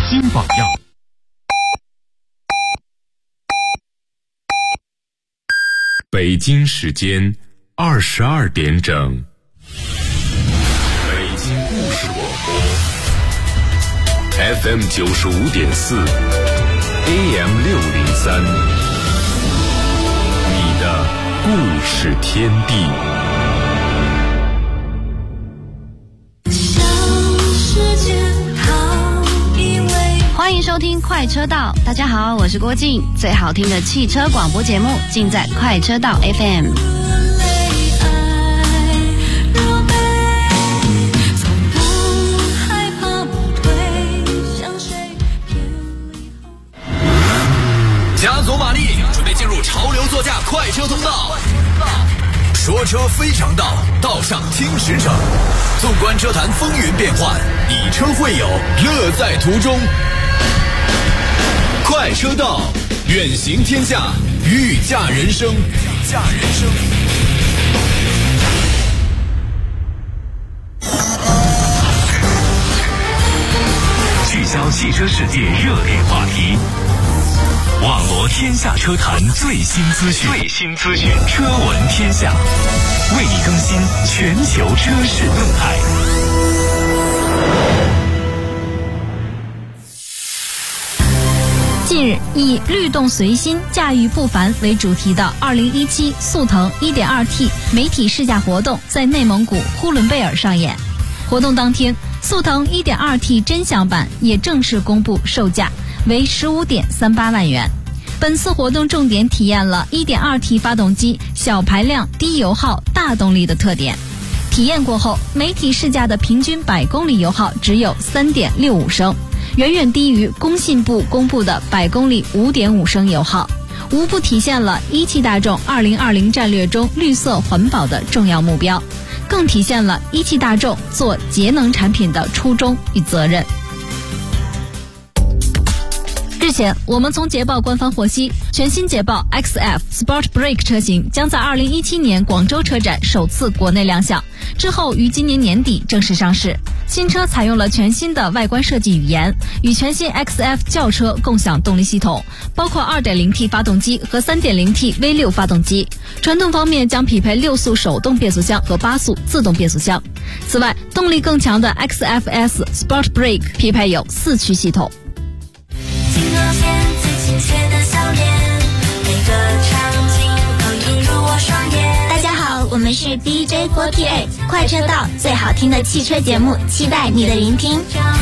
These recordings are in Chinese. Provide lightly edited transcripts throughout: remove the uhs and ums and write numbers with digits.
新榜样。北京时间22点整，北京故事广播 FM 95.4 AM 603，你的故事天地。 欢迎收听快车道，大家好，我是郭靖，最好听的汽车广播节目尽在快车道 FM。 加足马力，准备进入潮流座驾快车通道。说车非常道，道上听驰骋。纵观车坛风云变幻，以车会友，乐在途中。快车道，远行天下，御驾人生。 聚焦汽车世界热点话题，网罗天下车坛最新资讯，车闻天下，为你更新全球车市动态。 近日，以律动随心，驾驭不凡为主题的2017速腾 1.2T 媒体试驾活动在内蒙古呼伦贝尔上演。活动当天，速腾 1.2T 真享版也正式公布售价，为15.38万元。本次活动重点体验了 1.2T 发动机小排量、低油耗、大动力的特点。体验过后，媒体试驾的平均100公里油耗只有 3.65 升，远远低于工信部公布的100公里 5.5 升油耗，无不体现了一汽大众2020战略中绿色环保的重要目标，更体现了一汽大众做节能产品的初衷与责任。日前，我们从捷豹官方获悉，全新捷豹 XF Sport Break 车型将在2017年广州车展首次国内亮相，之后于今年年底正式上市。新车采用了全新的外观设计语言，与全新 XF 轿车共享动力系统，包括 2.0T 发动机和 3.0T V6 发动机。传动方面将匹配6速手动变速箱和8速自动变速箱。此外，动力更强的 XFS Sport Break 匹配有4驱系统。 镜头前最亲切的笑脸，每个场景都映入我双眼。大家好，我们是 DJ 郭 TA， 快车道最好听的汽车节目，期待你的聆听。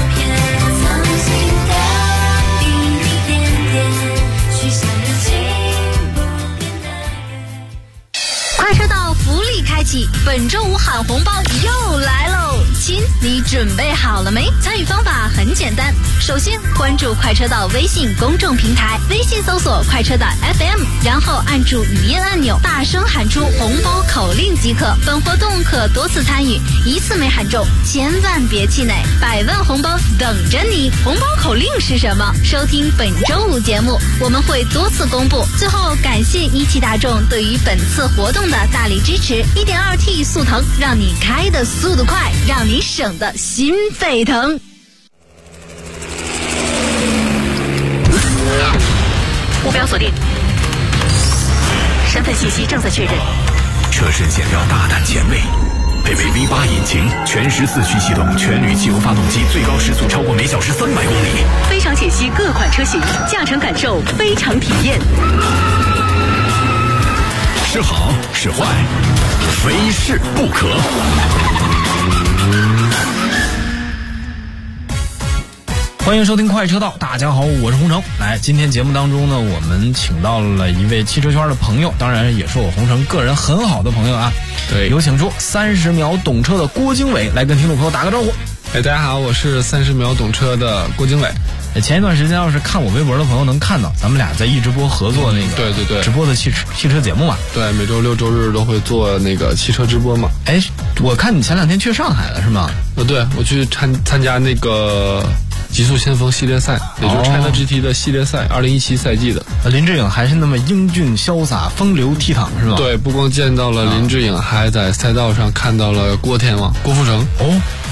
快车道福利开启，本周五喊红包又来喽！亲，你准备好了没？参与方法很简单，首先关注快车道微信公众平台，微信搜索快车道 FM， 然后按住语音按钮，大声喊出红包口令即可。本活动可多次参与，一次没喊中千万别气馁，100万红包等着你。红包口令是什么？收听本周五节目，我们会多次公布。最后感谢一汽大众对于本次活动的大力支持。1.2T 速腾，让你开的速度快，让你省的心沸腾。 目标锁定，身份信息正在确认。 车身线条大胆前卫，配备 V8 引擎，全时4驱系统，全铝汽油发动机，最高时速超过每小时300公里。 非常解析各款车型，驾乘感受非常体验。 是好是坏，非试不可。 欢迎收听快车道，大家好，我是洪城。来，今天节目当中呢，我们请到了一位汽车圈的朋友，当然也是我洪城个人很好的朋友啊。 对， 有请出30秒懂车的郭经纬来跟听众朋友打个招呼。 大家好，我是30秒懂车的郭经纬。 前一段时间要是看我微博的朋友能看到，咱们俩在一直播合作那个对直播的汽车节目嘛。对， 每周6周日都会做那个汽车直播嘛。 哎，我看你前2天去上海了是吗？ 对，我去参加那个极速先锋系列赛，也就是 China GT 的系列赛，2017赛季的。 林志颖还是那么英俊潇洒、风流倜傥是吧？ 对，不光见到了林志颖，还在赛道上看到了郭天王郭富城。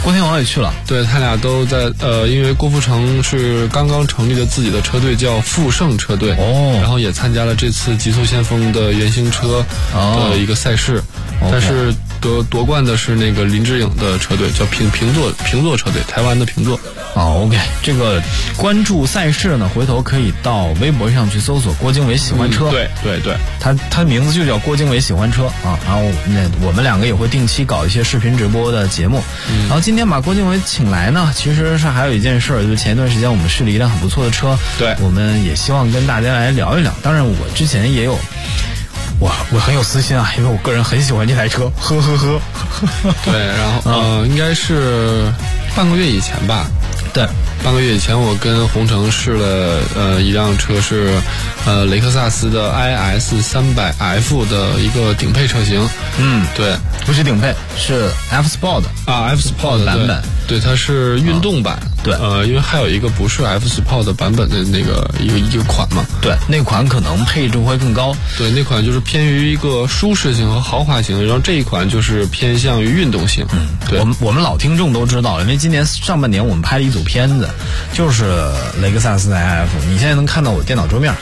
郭天王也去了。 对，他俩都在因为郭富城是刚刚成立了自己的车队叫富盛车队，然后也参加了这次极速先锋的原型车的一个赛事，但是夺冠的是那个林志颖的车队，叫平座车队，台湾的平座。 OK， 这个关注赛事呢，回头可以到微博上去搜索郭经纬喜欢车。 对， 他名字就叫郭经纬喜欢车啊。然后我们两个也会定期搞一些视频直播的节目。然后今天把郭经纬请来呢，其实是还有一件事，就是前一段时间我们试了一辆很不错的车， 对， 我们也希望跟大家来聊一聊。当然，我之前也有。我很有私心啊，因为我个人很喜欢这台车，呵。 对，然后应该是半个月以前吧。 对， 半个月以前我跟洪城试了一辆车是雷克萨斯的 IS 300F 的一个顶配车型。对， 不是顶配，是 F Sport F Sport 版本。 对，它是运动版。 对， 因为还有一个不是 F Sport 版本的那个一个款嘛。 对，那款可能配置会更高。 对，那款就是偏于一个舒适性和豪华型，然后这一款就是偏向于运动性。对， 我们老听众都知道，因为今年上半年我们拍了一组片子，就是雷克萨斯的 IF， 你现在能看到我电脑桌面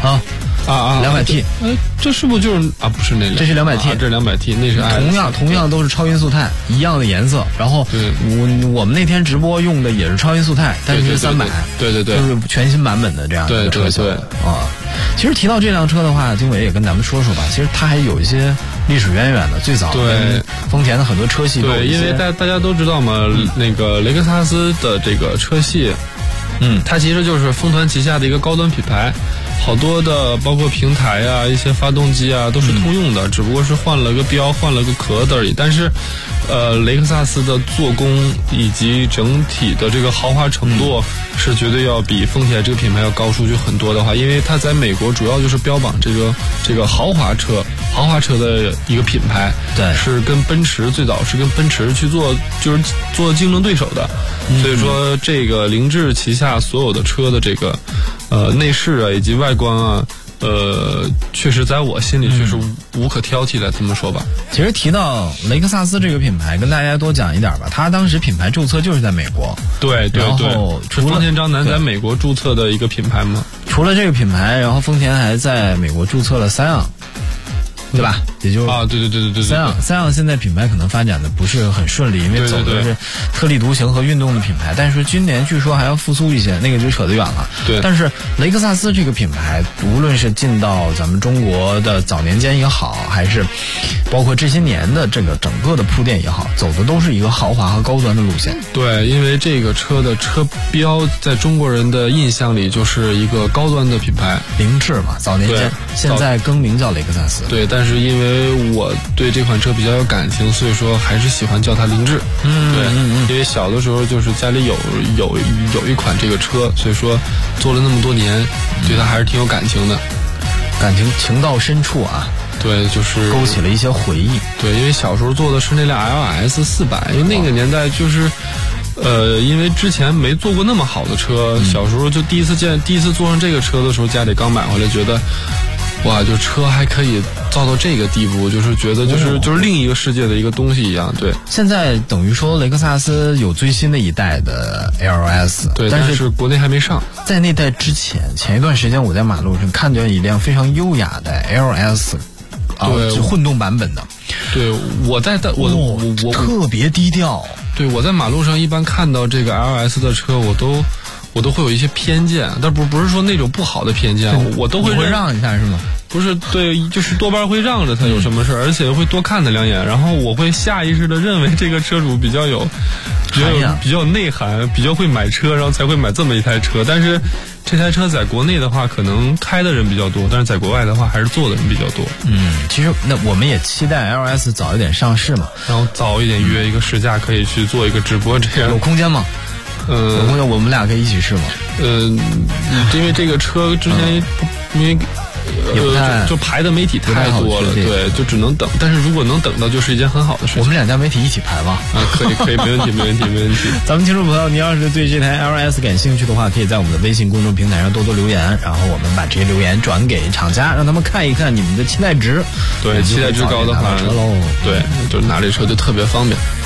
200T， 这是不是就是不是那辆？ 这是200T， 这是200T，那是同样都是超音速钛，一样的颜色。然后我们那天直播用的也是超音速钛，但是300， 对， 就是全新版本的这样一个车型啊。其实提到这辆车的话，经纬也跟咱们说说吧。其实它还有一些历史渊源的，最早跟丰田的很多车系都有一些。 对，因为大家都知道嘛，那个雷克萨斯的这个车系，它其实就是丰田旗下的一个高端品牌。好多的包括平台啊，一些发动机啊都是通用的，只不过是换了个标，换了个壳子而已。但是雷克萨斯的做工以及整体的这个豪华程度是绝对要比丰田这个品牌要高出去很多的话，因为它在美国主要就是标榜这个豪华车的一个品牌。 对， 是跟奔驰最早是跟奔驰去做竞争对手的。所以说这个凌志旗下所有的车的这个内饰啊以及外观啊，确实在我心里确实无可挑剔的，这么说吧。 其实提到雷克萨斯这个品牌，跟大家多讲一点吧。它当时品牌注册就是在美国。 对， 然后是丰田章男在美国注册的一个品牌吗？ 除了这个品牌，然后丰田还在美国注册了Scion。对吧？也就对。 Scion现在品牌可能发展的不是很顺利，因为走的是特立独行和运动的品牌。但是今年据说还要复苏一些，那个就扯得远了。 对。 但是雷克萨斯这个品牌，无论是进到咱们中国的早年间也好，还是包括这些年的这个整个的铺垫也好，走的都是一个豪华和高端的路线。 对，因为这个车的车标在中国人的印象里就是一个高端的品牌， 凌志嘛，早年间，现在更名叫雷克萨斯。 对，但是因为我对这款车比较有感情，所以说还是喜欢叫它凌志。因为小的时候就是家里有一款这个车，所以说做了那么多年，对它还是挺有感情的， 情到深处啊。 对，就是勾起了一些回忆。 对，因为小时候坐的是那辆 LS 400，因为那个年代就是因为之前没坐过那么好的车，小时候就第一次坐上这个车的时候，家里刚买回来，觉得哇，就车还可以造到这个地步，就是觉得就是另一个世界的一个东西一样。对， 现在等于说雷克萨斯有最新的一代的 LS， 对，但是国内还没上。 在那代之前一段时间，我在马路上看见一辆非常优雅的 LS， 是混动版本的。 对，我特别低调。 对，我在马路上一般看到这个 LS 的车，我都会有一些偏见，但不是说那种不好的偏见，我都会让一下是吗？ 不是，对，就是多半会让着他有什么事，而且会多看他两眼，然后我会下意识的认为这个车主比较有内涵，比较会买车，然后才会买这么一台车。但是这台车在国内的话，可能开的人比较多，但是在国外的话，还是坐的人比较多。 其实那我们也期待 LS 早一点上市嘛， 然后早一点约一个试驾，可以去做一个直播，这样有空间吗？有空间我们俩可以一起试吗？ 因为这个车之前因为就排的媒体太多了，对，就只能等。但是如果能等到，就是一件很好的事情。 我们两家媒体一起排吧。 可以，没问题。 咱们听众朋友，您要是对这台 LS 感兴趣的话，可以在我们的微信公众平台上多多留言，然后我们把这些留言转给厂家，让他们看一看你们的期待值。 对，期待值高的话， 车喽。 对，就是拿这车就特别方便。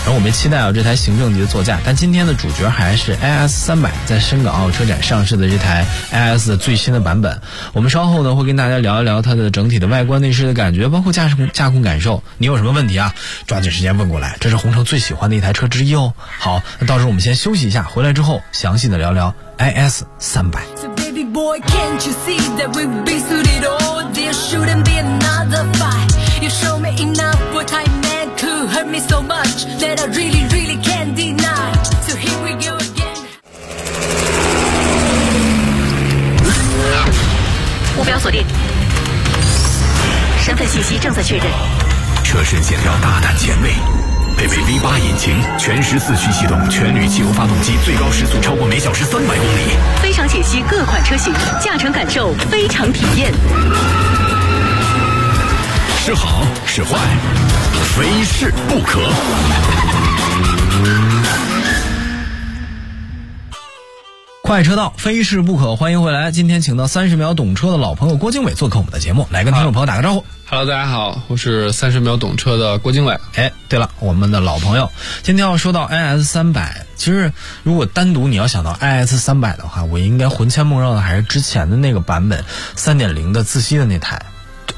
然后我们期待这台行政级的座驾，但今天的主角还是 IS300 在深港澳车展上市的这台 IS 的最新的版本。我们稍后呢会跟大家聊一聊它的整体的外观内饰的感觉，包括驾控感受。你有什么问题啊？抓紧时间问过来，这是洪城最喜欢的一台车之一哦。好，那到时候我们先休息一下，回来之后详细的聊聊 IS300。 Boy, can't you see that we've been through it all? There shouldn't be another fight. You show me enough what time man could hurt me so much that I really, really can't deny. So here we go again. 目标锁定，身份信息正在确认。 车身线条大胆前卫，配备 V8 引擎，全时4驱系动，全铝汽油发动机，最高时速超过每小时300公里。 非常解析各款车型，驾乘感受非常体验。 是好是坏，非试不可。 快车道，非试不可。欢迎回来，今天请到30秒懂车的老朋友郭经纬做客我们的节目，来跟听众朋友打个招呼。 Hello， 大家好，我是30秒懂车的郭经纬。 哎，对了，我们的老朋友，今天要说到 IS300，其实如果单独你要想到 IS300的话，我应该魂牵梦绕的还是之前的那个版本 3.0 的自吸的那台。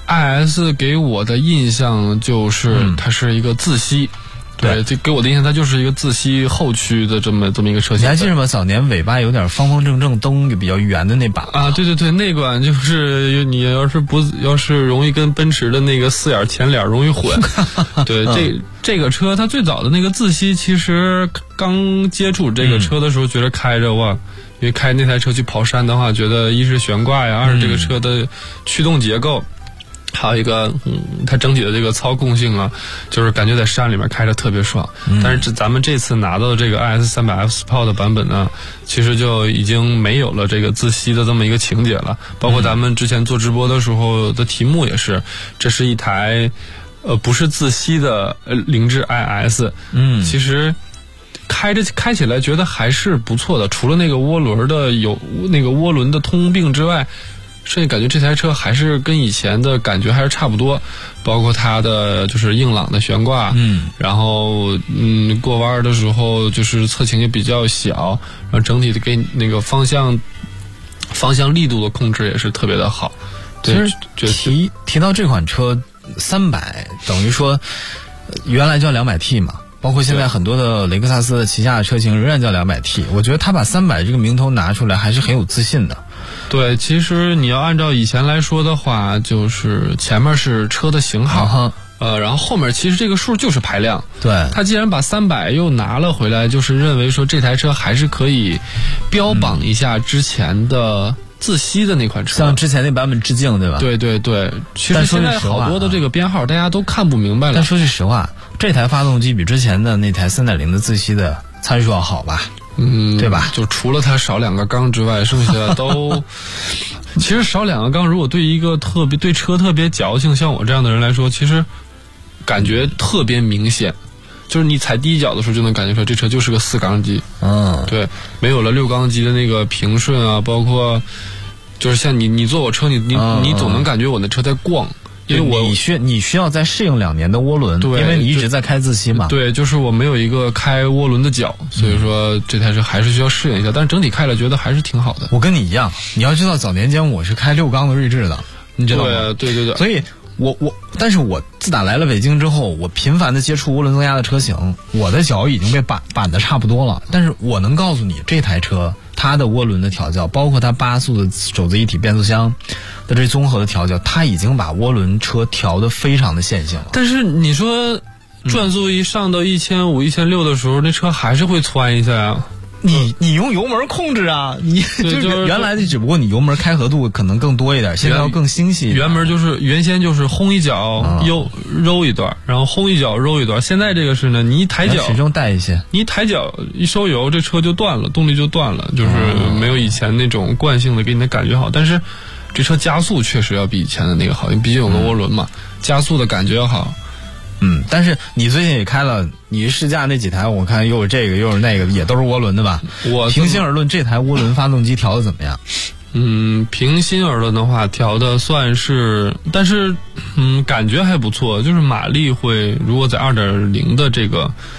IS 给我的印象就是它是一个自吸。对，这给我的印象，它就是一个自吸后驱的这么一个车型。 你还记得吗？早年尾巴有点方方正正，灯比较圆的那版啊，对对对，那款就是你要是容易跟奔驰的那个4眼前脸容易混。对，这个车它最早的那个自吸，其实刚接触这个车的时候，觉得开着哇。因为开那台车去跑山的话，觉得一是悬挂呀，二是这个车的驱动结构。还有一个，它整体的这个操控性啊，就是感觉在山里面开着特别爽。但是咱们这次拿到的这个 IS300 F Sport 的版本呢，其实就已经没有了这个自吸的这么一个情节了。包括咱们之前做直播的时候的题目也是，这是一台不是自吸的凌志 IS。其实开起来觉得还是不错的，除了那个涡轮的通病之外。甚至感觉这台车还是跟以前的感觉还是差不多，包括它的就是硬朗的悬挂，然后过弯的时候就是侧倾也比较小，然后整体的给那个方向力度的控制也是特别的好。 其实提到这款车300，等于说原来叫200T 嘛。包括现在很多的雷克萨斯的旗下的车型仍然叫200T， 我觉得他把300这个名头拿出来还是很有自信的。 对，其实你要按照以前来说的话，就是前面是车的型号，然后后面其实这个数就是排量。 对， 他既然把300又拿了回来，就是认为说这台车还是可以标榜一下之前的自吸的那款车， 向之前那版本致敬，对吧？ 对对对，其实现在好多的这个编号大家都看不明白了。 但说句实话，这台发动机比之前的那台 3.0 的自吸的参数要好吧？对吧？ 就除了它少2个缸之外，剩下都其实少2个缸，如果对一个对车特别矫情，像我这样的人来说，其实感觉特别明显。就是你踩第一脚的时候就能感觉出来，这车就是个4缸机。对，没有了6缸机的那个平顺啊，包括就是像你坐我车，你总能感觉我的车在逛。因为你需要再适应2年的涡轮， 对， 因为你一直在开自吸嘛。 对，就是我没有一个开涡轮的脚，所以说这台车还是需要适应一下。但是整体开了觉得还是挺好的。 我跟你一样，你要知道早年间我是开6缸的锐志的，你知道吗？ 对对对。 所以但是我自打来了北京之后，我频繁的接触涡轮增压的车型，我的脚已经被板的差不多了。但是我能告诉你，这台车它的涡轮的调教，包括它8速的手自一体变速箱的这综合的调教，它已经把涡轮车调得非常的线性了。 但是你说转速一上到1500、1600的时候，那车还是会窜一下呀。 你用油门控制啊，你就是原来的，只不过你油门开合度可能更多一点，现在要更精细。 原先就是轰一脚揉一段，然后轰一脚揉一段。现在这个是呢，你一抬脚始终带一些， 你一抬脚一收油，这车就断了，动力就断了，就是没有以前那种惯性的给你的感觉好。但是这车加速确实要比以前的那个好，因为毕竟有个涡轮嘛，加速的感觉要好。 但是你最近也开了，你试驾那几台，我看又有这个又有那个，也都是涡轮的吧？平心而论，这台涡轮发动机调的怎么样？ 平心而论的话，调的算是，但是感觉还不错，就是马力会，如果在2.0的这个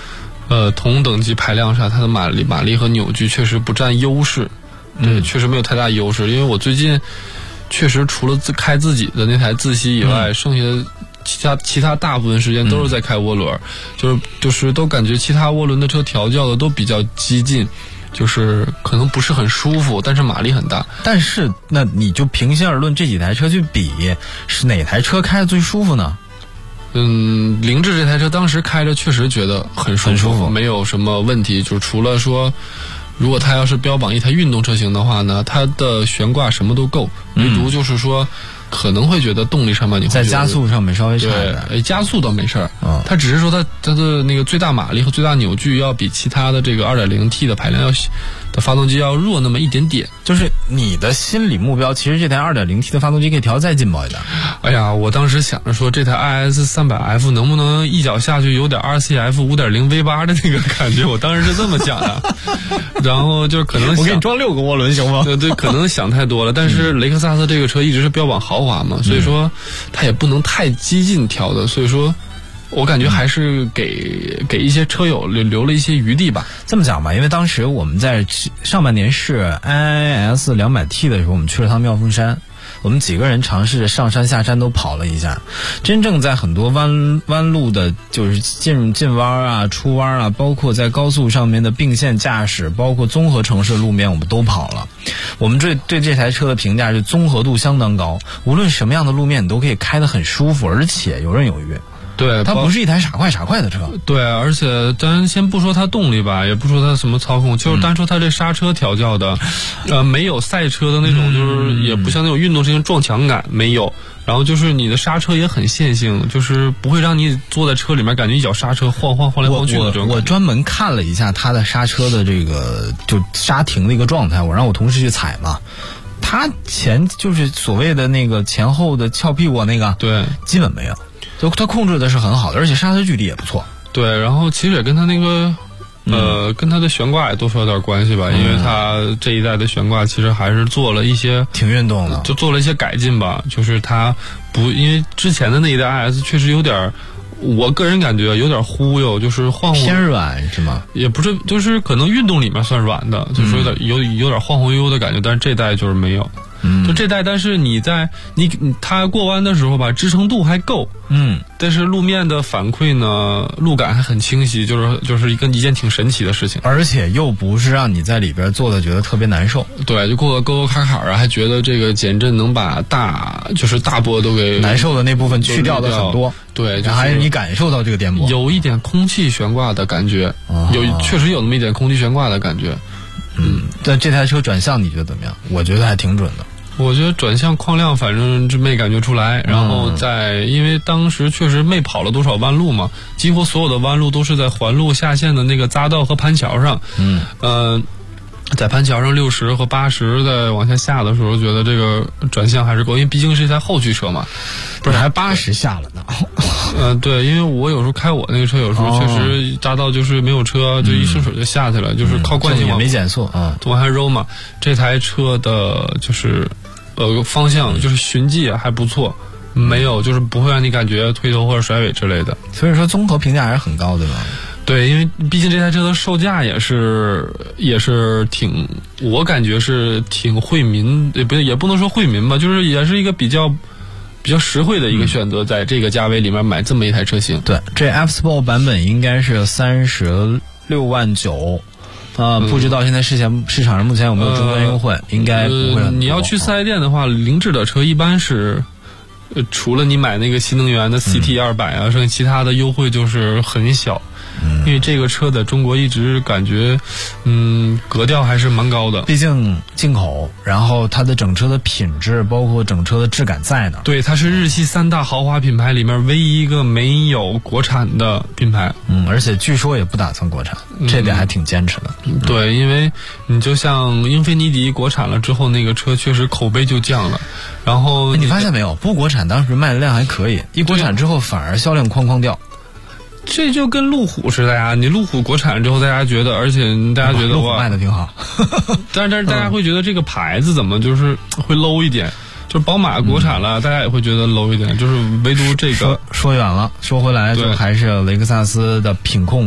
同等级排量上，它的马力和扭矩确实不占优势，对，确实没有太大优势。因为我最近确实除了开自己的那台自吸以外，剩下的其他大部分时间都是在开涡轮，就是都感觉其他涡轮的车调教的都比较激进，就是可能不是很舒服，但是马力很大。 但是那你就平心而论，这几台车去比，是哪台车开的最舒服呢？ 凌志这台车当时开着确实觉得很舒服，没有什么问题，就除了说如果它要是标榜一台运动车型的话呢，它的悬挂什么都够，唯独就是说可能会觉得动力上面你会在加速上面稍微差一点。 加速倒没事儿，它只是说它的那个最大马力和最大扭矩要比其他的这个 2.0T 的排量的发动机要弱那么一点点。 就是你的心理目标，其实这台 2.0T 的发动机可以调再劲爆一点。 哎呀，我当时想着说这台 IS300F 能不能一脚下去有点 RCF 5.0 V8 的那个感觉，我当时是这么想的。然后就是可能我给你装6个涡轮行吗？ 对，可能想太多了。但是雷克萨斯这个车一直是标榜豪华嘛，所以说它也不能太激进调的，所以说我感觉还是给一些车友留了一些余地吧。 这么讲吧，因为当时我们在上半年是 IIS 200T 的时候，我们去了趟妙峰山，我们几个人尝试着上山下山都跑了一下，真正在很多弯路的，就是进弯啊、出弯啊，包括在高速上面的并线驾驶，包括综合城市路面，我们都跑了。我们对这台车的评价是综合度相当高，无论什么样的路面你都可以开得很舒服，而且游刃有余。 对， 它不是一台傻快的车。 对，而且咱先不说它动力吧，也不说它什么操控，就是单说它这刹车调教的，没有赛车的那种，就是也不像那种运动车型撞墙感，没有。然后就是你的刹车也很线性，就是不会让你坐在车里面感觉一脚刹车晃来晃去的这种。 我专门看了一下它的刹车的这个就刹停的一个状态，我让我同事去踩嘛。它就是所谓的那个前后的翘屁股那个， 对， 基本没有。就它控制的是很好的，而且刹车距离也不错。 对，然后其实也跟它那个跟它的悬挂也多少有点关系吧，因为它这一代的悬挂其实还是做了一些挺运动的， 就做了一些改进吧。就是它因为之前的那一代 IS 确实有点，我个人感觉有点忽悠，就是晃偏软是吗？ 也不是，就是可能运动里面算软的，就是有点晃晃悠悠的感觉，但是这代就是没有。就这代，但是它过弯的时候吧，支撑度还够，但是路面的反馈呢，路感还很清晰，就是一件挺神奇的事情， 而且又不是让你在里边坐的觉得特别难受。 对，就过个沟坎啊，还觉得这个减震能把大波都给难受的那部分去掉的很多。 对， 还是你感受到这个颠簸， 有一点空气悬挂的感觉，确实有那么一点空气悬挂的感觉。 但这台车转向你觉得怎么样？我觉得还挺准的。 我觉得转向框亮反正没感觉出来，然后因为当时确实没跑了多少弯路嘛，几乎所有的弯路都是在环路下线的那个匝道和盘桥上。在盘桥上60和80再往下的时候，觉得这个转向还是够，因为毕竟是一台后驱车嘛。 不是还80下了呢？ 对，因为我有时候开我那个车，有时候确实匝道就是没有车，就一顺手就下去了，就是靠惯性也没减速往下揉嘛。这台车的就是方向就是循迹还不错，没有就是不会让你感觉推头或者甩尾之类的， 所以说综合评价还是很高的吧。 对，因为毕竟这台车的售价也是挺，我感觉是挺惠民，也不能说惠民吧，就是也是一个比较实惠的一个选择，在这个价位里面买这么一台车型。 对，这 F Sport 版本应该是36.9万。不知道现在市场上目前有没有终端优惠，应该不会很多。 你要去4S店的话，凌志的车一般是除了你买那个新能源的 CT200啊，剩下其他的优惠就是很小。因为这个车在中国一直感觉格调还是蛮高的， 毕竟进口，然后它的整车的品质包括整车的质感在呢。 对，它是日系3大豪华品牌里面唯一一个没有国产的品牌。 而且据说也不打算国产，这点还挺坚持的。 对，因为你就像英菲尼迪国产了之后，那个车确实口碑就降了。然后你发现没有，不国产当时卖的量还可以，一国产之后反而销量哐掉。 这就跟路虎似的呀，你路虎国产之后，大家觉得，而且大家觉得路虎卖的挺好， 但是大家会觉得这个牌子怎么就是会 low 一点，就是宝马国产了，大家也会觉得 low 一点，就是唯独这个说远了，说回来就还是雷克萨斯的品控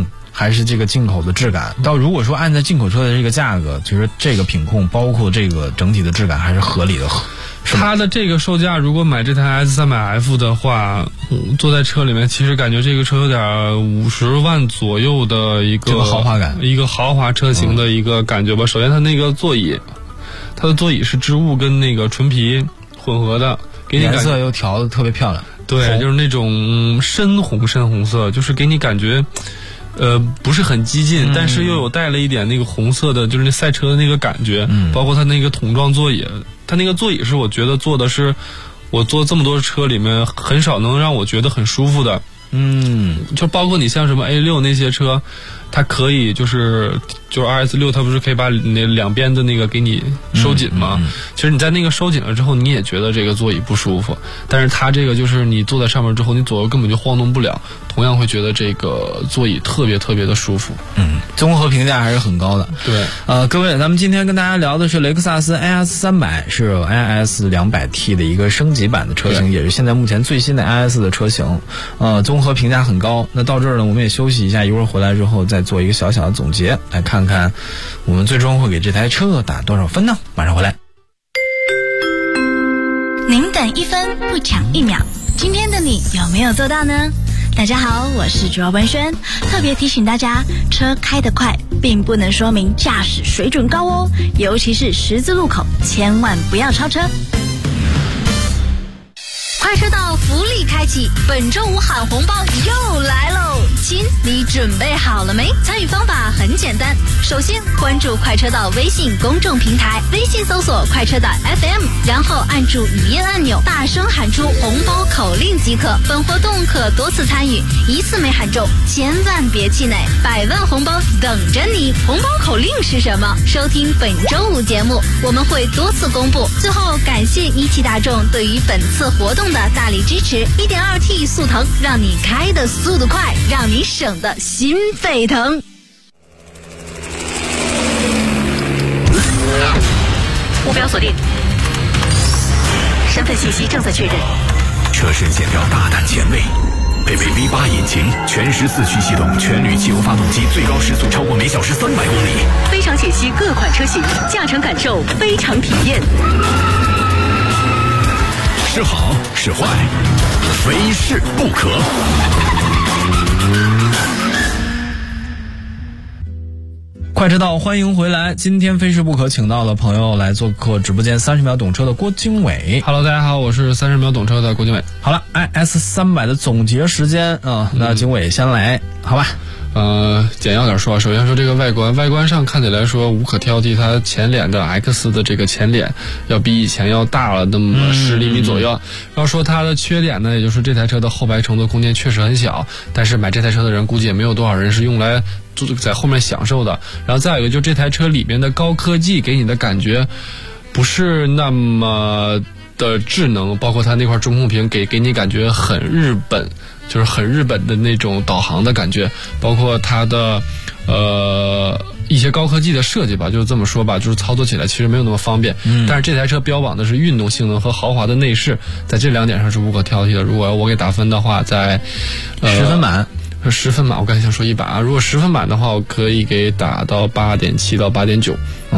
还是这个进口的质感？到如果说按照进口车的这个价格，其实这个品控包括这个整体的质感还是合理的。 它的这个售价，如果买这台 S300F 的话，坐在车里面，其实感觉这个车有点50万左右的一个豪华感， 一个豪华车型的一个感觉吧。首先，它那个座椅，它的座椅是织物跟那个纯皮混合的，给你颜色又调的特别漂亮。 对，就是那种深红色，就是给你感觉。不是很激进，但是又有带了一点那个红色的，就是那赛车的那个感觉。包括它那个桶状座椅，它那个座椅是我觉得做的是我坐这么多车里面很少能让我觉得很舒服的。就包括你像什么 A6 那些车，它可以就是 RS6， 它不是可以把那两边的那个给你收紧吗？其实你在那个收紧了之后，你也觉得这个座椅不舒服，但是它这个就是你坐在上面之后，你左右根本就晃动不了，同样会觉得这个座椅特别特别的舒服。 综合评价还是很高的。 对， 各位，咱们今天跟大家聊的是雷克萨斯 IS300，是 IS 200T 的一个升级版的车型，也是现在目前最新的 IS 的车型。综合评价很高。那到这儿呢，我们也休息一下，一会儿回来之后再做一个小小的总结，来看看我们最终会给这台车打多少分呢？马上回来。 您等1分不抢1秒，今天的你有没有做到呢？大家好，我是卓文轩，特别提醒大家，车开得快并不能说明驾驶水准高哦，尤其是十字路口，千万不要超车。快车道福利开启，本周五喊红包又来喽！亲，你准备好了没？参与方法很简单，首先关注快车道微信公众平台，微信搜索快车道 FM， 然后按住语音按钮，大声喊出红包口令即可。本活动可多次参与，一次没喊中千万别气馁，100万红包等着你。红包口令是什么？收听本周五节目，我们会多次公布。最后感谢一汽大众对于本次活动的大力支持。 1.2T 速腾，让你开的速度快，让你省的心沸腾。 目标锁定，身份信息正在确认。 车身线条大胆前卫，配备 V8 引擎，全时4驱系统，全铝汽油发动机，最高时速超过每小时300公里。 非常解析各款车型，驾乘感受非常体验。 是好是坏，非是不可。 快车道，欢迎回来。今天非是不可，请到了朋友来做客直播间，30秒懂车的郭经纬。 Hello， 大家好，我是30秒懂车的郭经纬。 好了 ，IS300的总结时间啊，那经纬先来，好吧？ 简要点说，首先说这个外观上看起来说无可挑剔，它前脸的 X 的这个前脸要比以前要大了那么10厘米左右。要说它的缺点呢，也就是这台车的后排乘坐空间确实很小，但是买这台车的人估计也没有多少人是用来在后面享受的。然后再有一个，就这台车里面的高科技给你的感觉不是那么的智能，包括它那块中控屏给你感觉很日本，就是很日本的那种导航的感觉，包括它的一些高科技的设计吧，就是这么说吧，就是操作起来其实没有那么方便。但是这台车标榜的是运动性能和豪华的内饰，在这两点上是无可挑剔的。如果我给打分的话，在 10分满。 10分满，我刚才想说100啊。如果10分满的话，我可以给打到8.7到8.9。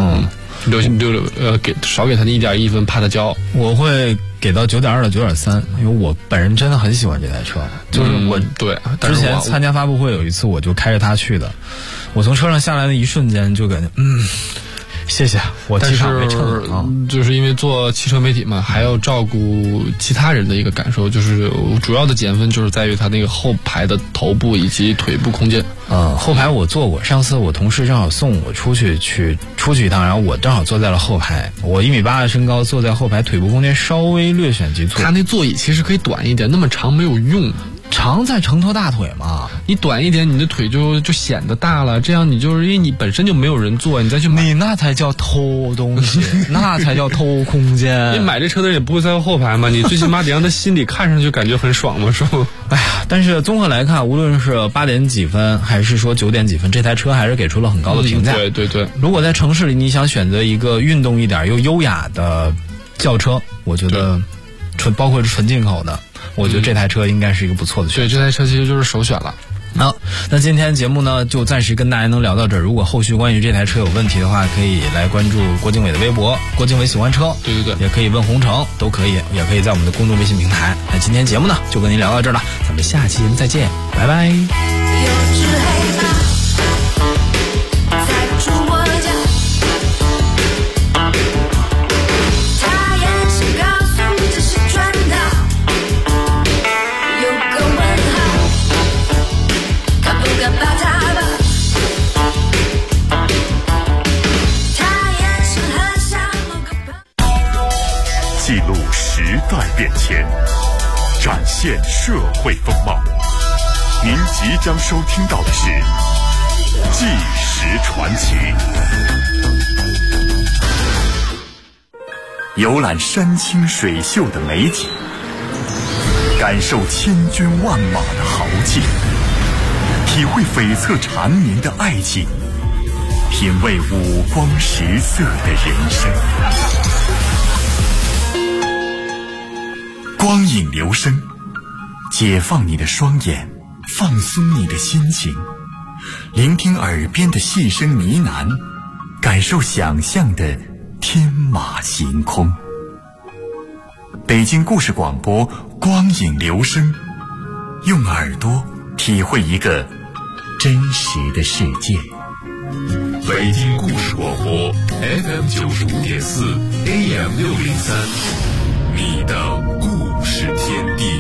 给少给他那1.1分，怕他骄傲。 我会给到9.2到9.3，因为我本人真的很喜欢这台车。就是我对之前参加发布会有一次，我就开着它去的。我从车上下来的一瞬间就感觉谢谢，我气场没称啊。 就是因为做汽车媒体嘛，还要照顾其他人的一个感受，就是主要的减分就是在于它那个后排的头部以及腿部空间。 后排我坐过，上次我同事正好送我出去一趟，然后我正好坐在了后排。我1.8米的身高，坐在后排，腿部空间稍微略显局促。 它那座椅其实可以短一点，那么长没有用。 长在承托大腿嘛， 你短一点，你的腿就显得大了。这样你就是因为你本身就没有人坐，你再去买， 你那才叫偷东西，那才叫偷空间。 你买这车的人也不会在后排嘛，你最起码得让他心里看上去感觉很爽嘛，是吧？ 哎呀，但是综合来看，无论是8点几分还是说9点几分，这台车还是给出了很高的评价。 对对对， 如果在城市里你想选择一个运动一点又优雅的轿车，我觉得包括纯进口的。我觉得这台车应该是一个不错的选择。 对，这台车其实就是首选了。 好，那今天节目呢就暂时跟大家能聊到这儿。如果后续关于这台车有问题的话，可以来关注郭经纬的微博，郭经纬喜欢车， 对， 也可以问红城，都可以，也可以在我们的公众微信平台。那今天节目呢就跟您聊到这儿了，咱们下期节目再见，拜拜。 记录时代变迁，展现社会风貌。您即将收听到的是《纪实传奇》，游览山清水秀的美景，感受千军万马的豪气，体会悱恻缠绵的爱情，品味五光十色的人生。光影留声，解放你的双眼，放松你的心情，聆听耳边的细声呢喃，感受想象的天马行空。北京故事广播，光影留声，用耳朵体会一个真实的世界。 北京故事广播 FM 95.4 AM 603，你的故事天地。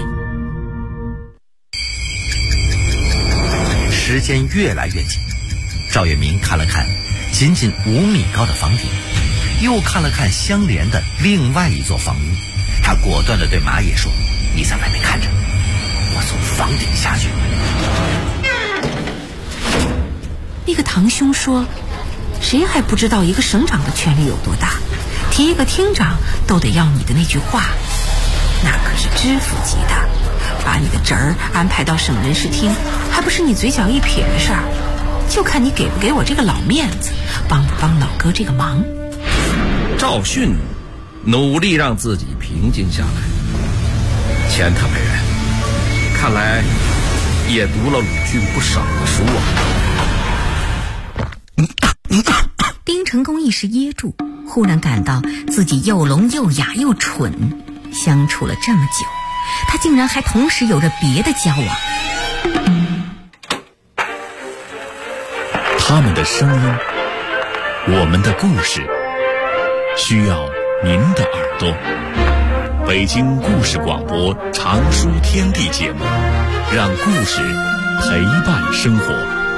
时间越来越近，赵月明看了看仅仅5米高的房顶，又看了看相连的另外一座房屋，他果断地对马野说：“你在外面看着，我从房顶下去。” 那个堂兄说，谁还不知道一个省长的权力有多大，提一个厅长都得要你的那句话，那可是知府级的，把你的侄儿安排到省人事厅，还不是你嘴角一撇的事儿，就看你给不给我这个老面子，帮不帮老哥这个忙。 赵迅努力让自己平静下来，钱他没人，看来也读了鲁迅不少的书啊。 丁成功一时噎住，忽然感到自己又聋又哑又蠢，相处了这么久，他竟然还同时有着别的交往。 他们的声音，我们的故事，需要您的耳朵。北京故事广播常书天地节目，让故事陪伴生活。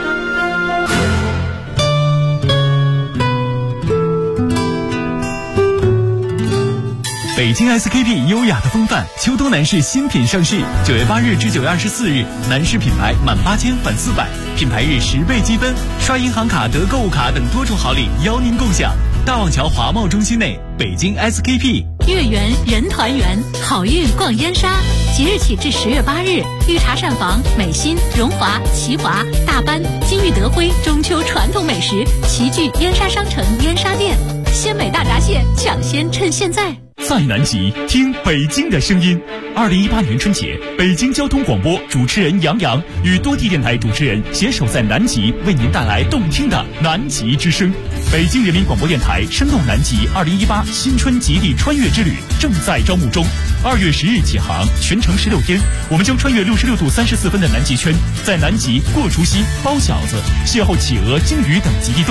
北京 SKP 优雅的风范，秋冬男士新品上市，9月8日至9月24日，男士品牌满8000返400，品牌日10倍积分，刷银行卡得购物卡等多重好礼邀您共享。大望桥华贸中心内，北京 SKP。 月圆人团圆，好运逛燕莎。即日起至10月8日，御茶膳房、美心、荣华、齐华、大班、金玉德辉中秋传统美食齐聚燕莎商城燕莎店，鲜美大闸蟹抢先趁现在。 在南极听北京的声音。2018年春节，北京交通广播主持人杨洋与多地电台主持人携手在南极，为您带来动听的南极之声。北京人民广播电台声动南极2018新春极地穿越之旅正在招募中，2月10日起航，全程16天，我们将穿越66度34分的南极圈，在南极过除夕、包饺子、邂逅企鹅、鲸鱼等极地